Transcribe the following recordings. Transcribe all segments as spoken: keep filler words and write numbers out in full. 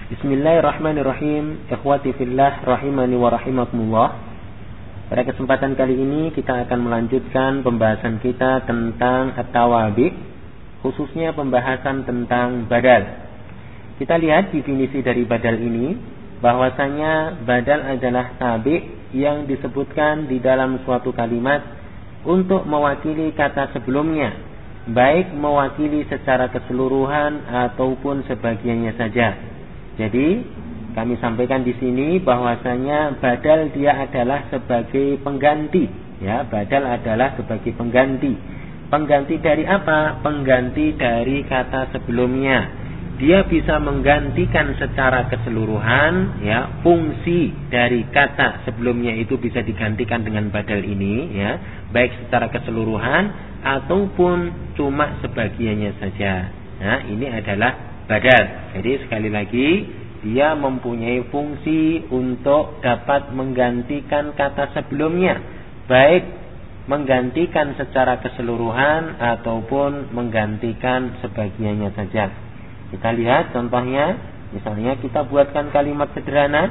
Bismillahirrahmanirrahim. Ikhwati fillah rahimani wa rahimakumullah. Pada kesempatan kali ini kita akan melanjutkan pembahasan kita tentang at-tawabi, khususnya pembahasan tentang badal. Kita lihat definisi dari badal ini, bahwasanya badal adalah tabi yang disebutkan di dalam suatu kalimat untuk mewakili kata sebelumnya, baik mewakili secara keseluruhan ataupun sebagiannya saja. Jadi kami sampaikan di sini bahwasanya badal dia adalah sebagai pengganti, ya, badal adalah sebagai pengganti. Pengganti dari apa? Pengganti dari kata sebelumnya. Dia bisa menggantikan secara keseluruhan, ya, fungsi dari kata sebelumnya itu bisa digantikan dengan badal ini, ya, baik secara keseluruhan ataupun cuma sebagiannya saja. Nah, ini adalah badal. Jadi sekali lagi, dia mempunyai fungsi untuk dapat menggantikan kata sebelumnya, baik menggantikan secara keseluruhan ataupun menggantikan sebagiannya saja. Kita lihat contohnya, misalnya kita buatkan kalimat sederhana,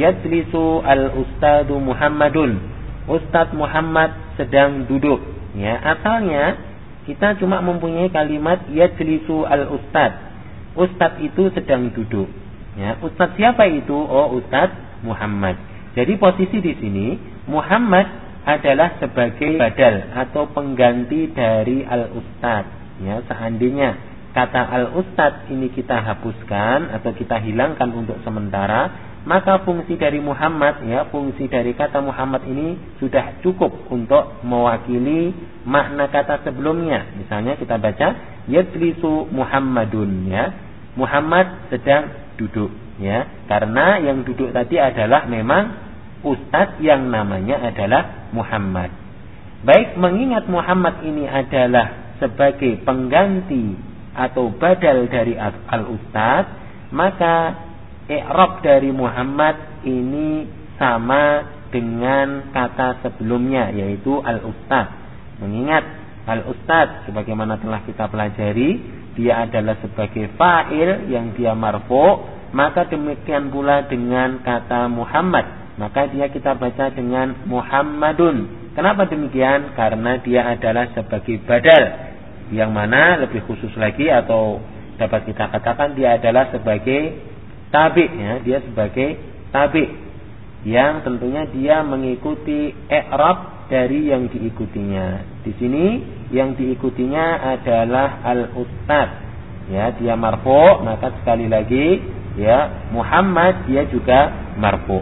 yajlisu al-ustadu Muhammadun. Ustadz Muhammad sedang duduk. Ya, asalnya kita cuma mempunyai kalimat yajlisu al-ustad. Ustadz itu sedang duduk. Ya, Ustadz siapa itu? Oh, Ustadz Muhammad. Jadi posisi di sini Muhammad adalah sebagai badal atau pengganti dari al-ustadz. Ya, seandainya kata al-ustadz ini kita hapuskan atau kita hilangkan untuk sementara, maka fungsi dari Muhammad, ya, fungsi dari kata Muhammad ini sudah cukup untuk mewakili makna kata sebelumnya. Misalnya kita baca yajlisu Muhammadun, ya. Muhammad sedang duduk, ya. Karena yang duduk tadi adalah memang ustadz yang namanya adalah Muhammad. Baik, mengingat Muhammad ini adalah sebagai pengganti atau badal dari al-ustadz, maka i'rab dari Muhammad ini sama dengan kata sebelumnya, yaitu al-ustadz. Mengingat al-ustadz sebagaimana telah kita pelajari, dia adalah sebagai fa'il yang dia marfu', maka demikian pula dengan kata Muhammad, maka dia kita baca dengan Muhammadun. Kenapa demikian? Karena dia adalah sebagai badal, yang mana lebih khusus lagi atau dapat kita katakan dia adalah sebagai tabi, ya, dia sebagai tabi yang tentunya dia mengikuti i'rab dari yang diikutinya. Di sini yang diikutinya adalah al-ustad, ya, dia marfu', maka sekali lagi, ya, Muhammad dia juga marfu'.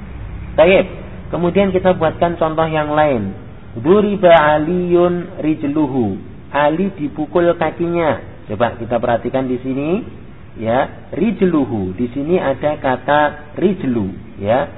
Baik, kemudian kita buatkan contoh yang lain. Duriba Aliyun rijluhu. Ali dipukul kakinya. Coba kita perhatikan di sini, ya, rijluhu. Di sini ada kata rijlu, ya.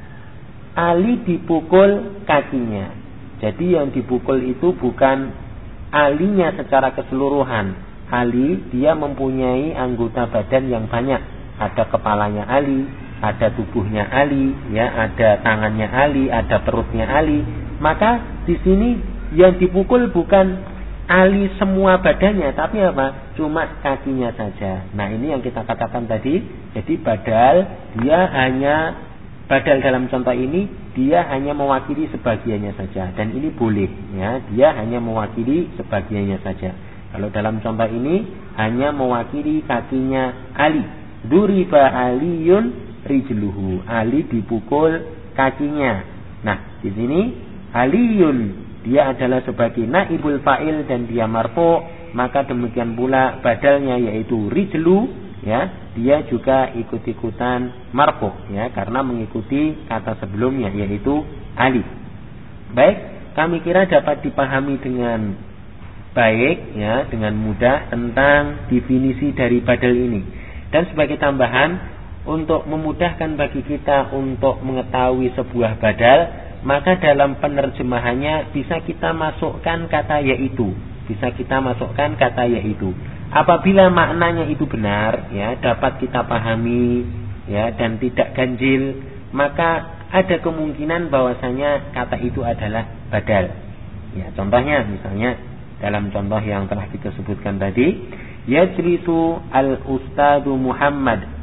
Ali dipukul kakinya. Jadi yang dipukul itu bukan alinya secara keseluruhan. Ali dia mempunyai anggota badan yang banyak. Ada kepalanya Ali, ada tubuhnya Ali, ya, ada tangannya Ali, ada perutnya Ali. Maka di sini yang dipukul bukan Ali semua badannya, tapi apa? Cuma kakinya saja. Nah, ini yang kita katakan tadi. Jadi badal dia hanya badal dalam contoh ini dia hanya mewakili sebagiannya saja, dan ini boleh, ya, dia hanya mewakili sebagiannya saja. Kalau dalam contoh ini hanya mewakili kakinya Ali. Duriba Aliyun rijluhu. Ali dipukul kakinya. Nah, di sini Aliyun dia adalah sebagai naibul fa'il dan dia marfu', maka demikian pula badalnya yaitu rijlu, ya, dia juga ikut-ikutan marfu', ya, karena mengikuti kata sebelumnya yaitu Ali. Baik, kami kira dapat dipahami dengan baik, ya, dengan mudah tentang definisi dari badal ini. Dan sebagai tambahan, untuk memudahkan bagi kita untuk mengetahui sebuah badal, maka dalam penerjemahannya bisa kita masukkan kata yaitu, bisa kita masukkan kata yaitu. Apabila maknanya itu benar, ya, dapat kita pahami, ya, dan tidak ganjil, maka ada kemungkinan bahwasanya kata itu adalah badal. Ya, contohnya misalnya dalam contoh yang telah kita sebutkan tadi, yajlisu al-ustadu Muhammad.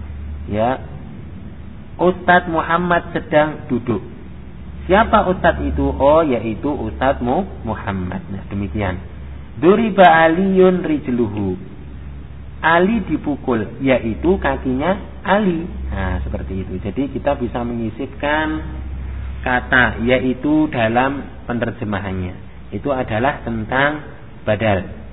Ya, Ustadz Muhammad sedang duduk. Siapa Ustadz itu? Oh, yaitu Ustadz Muhammad. Nah, demikian. Duriba aliyun rijluhu. Ali dipukul, yaitu kakinya Ali. Nah, seperti itu. Jadi kita bisa menyisipkan kata yaitu dalam penerjemahannya. Itu adalah tentang badal.